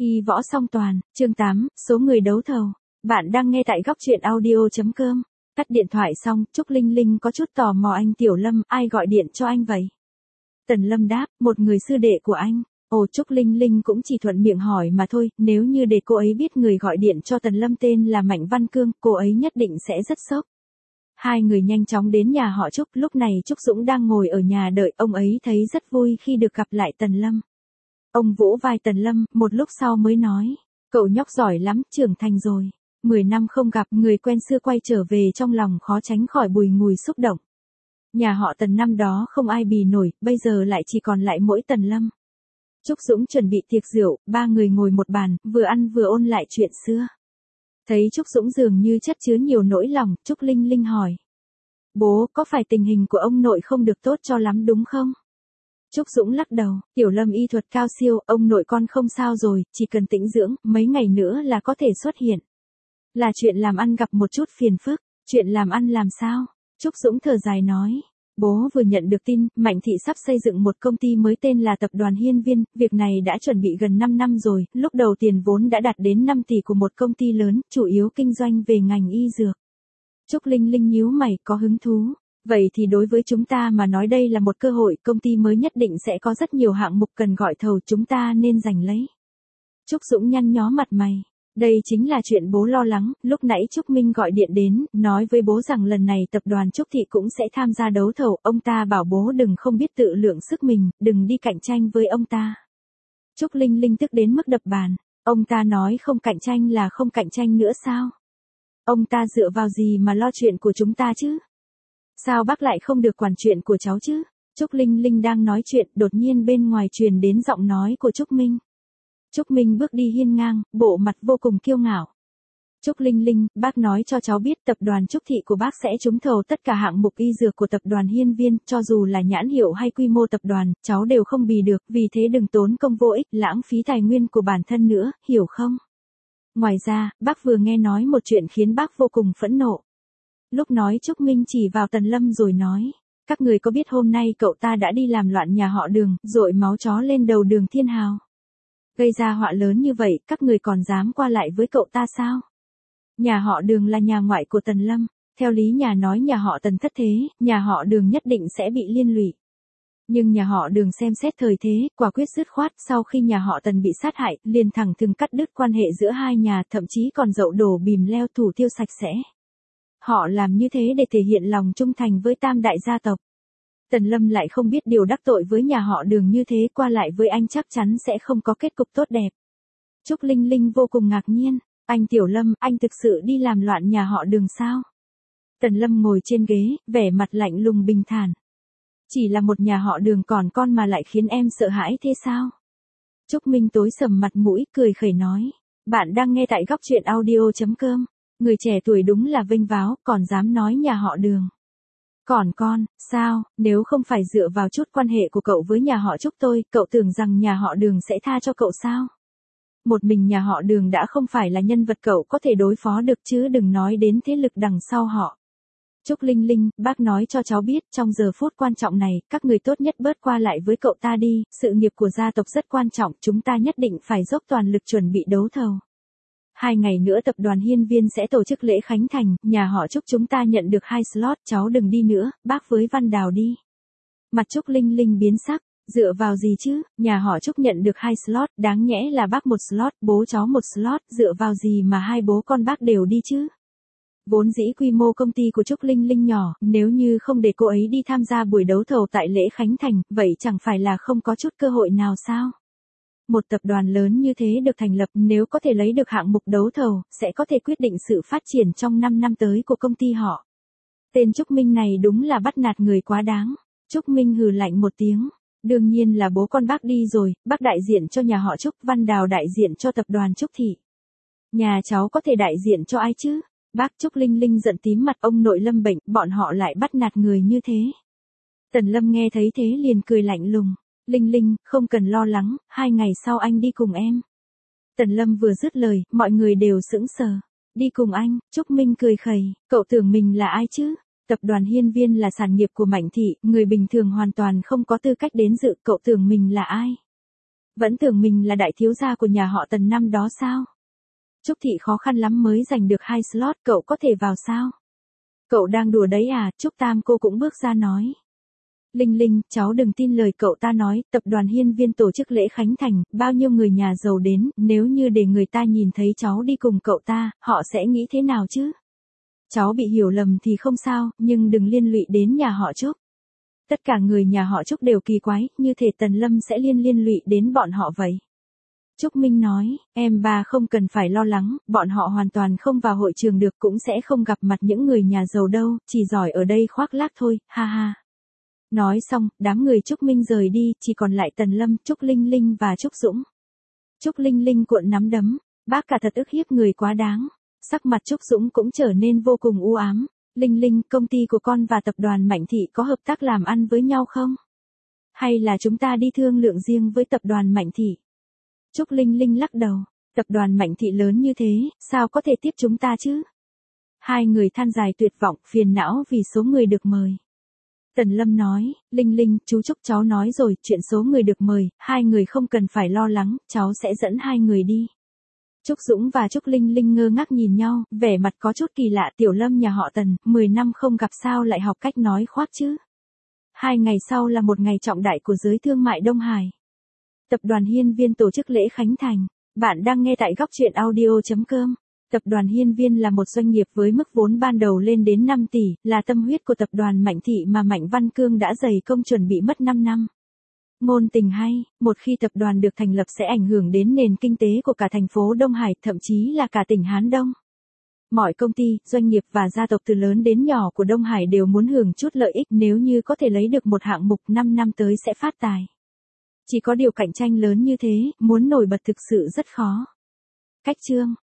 Y võ song toàn, chương 8, số người đấu thầu. Bạn đang nghe tại góc truyện audio.com. Tắt điện thoại xong, Trúc Linh Linh có chút tò mò anh Tiểu Lâm, ai gọi điện cho anh vậy? Tần Lâm đáp, một người sư đệ của anh. Ồ, Trúc Linh Linh cũng chỉ thuận miệng hỏi mà thôi, nếu như để cô ấy biết người gọi điện cho Tần Lâm tên là Mạnh Văn Cương, cô ấy nhất định sẽ rất sốc. Hai người nhanh chóng đến nhà họ Trúc, lúc này Trúc Dũng đang ngồi ở nhà đợi, ông ấy thấy rất vui khi được gặp lại Tần Lâm. Ông vỗ vai Tần Lâm, một lúc sau mới nói, cậu nhóc giỏi lắm, trưởng thành rồi. 10 năm không gặp, người quen xưa quay trở về, trong lòng khó tránh khỏi bùi ngùi xúc động. Nhà họ Tần năm đó không ai bì nổi, bây giờ lại chỉ còn lại mỗi Tần Lâm. Trúc Dũng chuẩn bị tiệc rượu, ba người ngồi một bàn, vừa ăn vừa ôn lại chuyện xưa. Thấy Trúc Dũng dường như chất chứa nhiều nỗi lòng, Trúc Linh Linh hỏi. Bố, có phải tình hình của ông nội không được tốt cho lắm đúng không? Trúc Dũng lắc đầu, Tiểu Lâm y thuật cao siêu, ông nội con không sao rồi, chỉ cần tĩnh dưỡng, mấy ngày nữa là có thể xuất hiện. Là chuyện làm ăn gặp một chút phiền phức, chuyện làm ăn làm sao? Trúc Dũng thở dài nói. Bố vừa nhận được tin, Mạnh Thị sắp xây dựng một công ty mới tên là Tập đoàn Hiên Viên, việc này đã chuẩn bị gần 5 năm rồi, lúc đầu tiền vốn đã đạt đến 5 tỷ của một công ty lớn, chủ yếu kinh doanh về ngành y dược. Trúc Linh Linh nhíu mày, có hứng thú. Vậy thì đối với chúng ta mà nói đây là một cơ hội, công ty mới nhất định sẽ có rất nhiều hạng mục cần gọi thầu, chúng ta nên giành lấy. Trúc Dũng nhăn nhó mặt mày. Đây chính là chuyện bố lo lắng, lúc nãy Trúc Minh gọi điện đến, nói với bố rằng lần này tập đoàn Trúc Thị cũng sẽ tham gia đấu thầu, ông ta bảo bố đừng không biết tự lượng sức mình, đừng đi cạnh tranh với ông ta. Trúc Linh Linh tức đến mức đập bàn, ông ta nói không cạnh tranh là không cạnh tranh nữa sao? Ông ta dựa vào gì mà lo chuyện của chúng ta chứ? Sao bác lại không được quản chuyện của cháu chứ? Trúc Linh Linh đang nói chuyện, đột nhiên bên ngoài truyền đến giọng nói của Trúc Minh. Trúc Minh bước đi hiên ngang, bộ mặt vô cùng kiêu ngạo. Trúc Linh Linh, bác nói cho cháu biết tập đoàn Trúc Thị của bác sẽ trúng thầu tất cả hạng mục y dược của tập đoàn Hiên Viên, cho dù là nhãn hiệu hay quy mô tập đoàn, cháu đều không bì được, vì thế đừng tốn công vô ích, lãng phí tài nguyên của bản thân nữa, hiểu không? Ngoài ra, bác vừa nghe nói một chuyện khiến bác vô cùng phẫn nộ. Lúc nói Trúc Minh chỉ vào Tần Lâm rồi nói, các người có biết hôm nay cậu ta đã đi làm loạn nhà họ Đường, dội máu chó lên đầu Đường Thiên Hào. Gây ra họa lớn như vậy, các người còn dám qua lại với cậu ta sao? Nhà họ Đường là nhà ngoại của Tần Lâm, theo lý nhà nói nhà họ Tần thất thế, nhà họ Đường nhất định sẽ bị liên lụy. Nhưng nhà họ Đường xem xét thời thế, quả quyết dứt khoát, sau khi nhà họ Tần bị sát hại, liền thẳng thừng cắt đứt quan hệ giữa hai nhà, thậm chí còn dậu đổ bìm leo thủ tiêu sạch sẽ. Họ làm như thế để thể hiện lòng trung thành với tam đại gia tộc. Tần Lâm lại không biết điều đắc tội với nhà họ Đường như thế, qua lại với anh chắc chắn sẽ không có kết cục tốt đẹp. Trúc Linh Linh vô cùng ngạc nhiên, anh Tiểu Lâm, anh thực sự đi làm loạn nhà họ Đường sao? Tần Lâm ngồi trên ghế, vẻ mặt lạnh lùng bình thản. Chỉ là một nhà họ Đường còn con mà lại khiến em sợ hãi thế sao? Trúc Minh tối sầm mặt mũi, cười khẩy nói. Bạn đang nghe tại góc truyện audio.com. Người trẻ tuổi đúng là vênh váo, còn dám nói nhà họ Đường. Còn con, sao, nếu không phải dựa vào chút quan hệ của cậu với nhà họ Trúc tôi, cậu tưởng rằng nhà họ Đường sẽ tha cho cậu sao? Một mình nhà họ Đường đã không phải là nhân vật cậu có thể đối phó được, chứ đừng nói đến thế lực đằng sau họ. Trúc Linh Linh, bác nói cho cháu biết, trong giờ phút quan trọng này, các người tốt nhất bớt qua lại với cậu ta đi, sự nghiệp của gia tộc rất quan trọng, chúng ta nhất định phải dốc toàn lực chuẩn bị đấu thầu. 2 ngày nữa tập đoàn Hiên Viên sẽ tổ chức lễ khánh thành, nhà họ Trúc chúng ta nhận được 2 slot, cháu đừng đi nữa, bác với Văn Đào đi. Mặt Trúc Linh Linh biến sắc, dựa vào gì chứ, nhà họ Trúc nhận được 2 slot, đáng nhẽ là bác 1 slot, bố cháu 1 slot, dựa vào gì mà hai bố con bác đều đi chứ? Vốn dĩ quy mô công ty của Trúc Linh Linh nhỏ, nếu như không để cô ấy đi tham gia buổi đấu thầu tại lễ khánh thành, vậy chẳng phải là không có chút cơ hội nào sao? Một tập đoàn lớn như thế được thành lập, nếu có thể lấy được hạng mục đấu thầu, sẽ có thể quyết định sự phát triển trong 5 năm tới của công ty họ. Tên Trúc Minh này đúng là bắt nạt người quá đáng. Trúc Minh hừ lạnh một tiếng. Đương nhiên là bố con bác đi rồi, bác đại diện cho nhà họ Trúc, Văn Đào đại diện cho tập đoàn Trúc Thị. Nhà cháu có thể đại diện cho ai chứ? Bác. Trúc Linh Linh giận tím mặt, ông nội Lâm bệnh, bọn họ lại bắt nạt người như thế. Tần Lâm nghe thấy thế liền cười lạnh lùng. Linh Linh, không cần lo lắng, 2 ngày sau anh đi cùng em. Tần Lâm vừa dứt lời, mọi người đều sững sờ. Đi cùng anh, Trúc Minh cười khẩy, cậu tưởng mình là ai chứ? Tập đoàn Hiên Viên là sản nghiệp của Mạnh Thị, người bình thường hoàn toàn không có tư cách đến dự, cậu tưởng mình là ai? Vẫn tưởng mình là đại thiếu gia của nhà họ Tần năm đó sao? Trúc Thị khó khăn lắm mới giành được 2 slot, cậu có thể vào sao? Cậu đang đùa đấy à? Trúc Tam cô cũng bước ra nói. Linh Linh, cháu đừng tin lời cậu ta nói, tập đoàn Hiên Viên tổ chức lễ khánh thành, bao nhiêu người nhà giàu đến, nếu như để người ta nhìn thấy cháu đi cùng cậu ta, họ sẽ nghĩ thế nào chứ? Cháu bị hiểu lầm thì không sao, nhưng đừng liên lụy đến nhà họ Trúc. Tất cả người nhà họ Trúc đều kỳ quái, như thể Tần Lâm sẽ liên lụy đến bọn họ vậy. Trúc Minh nói, em ba không cần phải lo lắng, bọn họ hoàn toàn không vào hội trường được, cũng sẽ không gặp mặt những người nhà giàu đâu, chỉ giỏi ở đây khoác lác thôi, ha ha. Nói xong, đám người Trúc Minh rời đi, chỉ còn lại Tần Lâm, Trúc Linh Linh và Trúc Dũng. Trúc Linh Linh cuộn nắm đấm, bác cả thật ức hiếp người quá đáng. Sắc mặt Trúc Dũng cũng trở nên vô cùng u ám. Linh Linh, công ty của con và tập đoàn Mạnh Thị có hợp tác làm ăn với nhau không? Hay là chúng ta đi thương lượng riêng với tập đoàn Mạnh Thị? Trúc Linh Linh lắc đầu, tập đoàn Mạnh Thị lớn như thế, sao có thể tiếp chúng ta chứ? Hai người than dài tuyệt vọng, phiền não vì số người được mời. Tần Lâm nói, Linh Linh, chú Trúc cháu nói rồi, chuyện số người được mời, hai người không cần phải lo lắng, cháu sẽ dẫn hai người đi. Trúc Dũng và Trúc Linh Linh ngơ ngác nhìn nhau, vẻ mặt có chút kỳ lạ. Tiểu Lâm nhà họ Tần, 10 năm không gặp sao lại học cách nói khoác chứ. 2 ngày sau là một ngày trọng đại của giới thương mại Đông Hải. Tập đoàn Hiên Viên tổ chức lễ khánh thành. Bạn đang nghe tại góc truyện audio.com. Tập đoàn Hiên Viên là một doanh nghiệp với mức vốn ban đầu lên đến 5 tỷ, là tâm huyết của tập đoàn Mạnh Thị mà Mạnh Văn Cương đã dày công chuẩn bị mất 5 năm. Ngôn tình hay, một khi tập đoàn được thành lập sẽ ảnh hưởng đến nền kinh tế của cả thành phố Đông Hải, thậm chí là cả tỉnh Hán Đông. Mọi công ty, doanh nghiệp và gia tộc từ lớn đến nhỏ của Đông Hải đều muốn hưởng chút lợi ích, nếu như có thể lấy được một hạng mục 5 năm tới sẽ phát tài. Chỉ có điều cạnh tranh lớn như thế, muốn nổi bật thực sự rất khó. Cách chương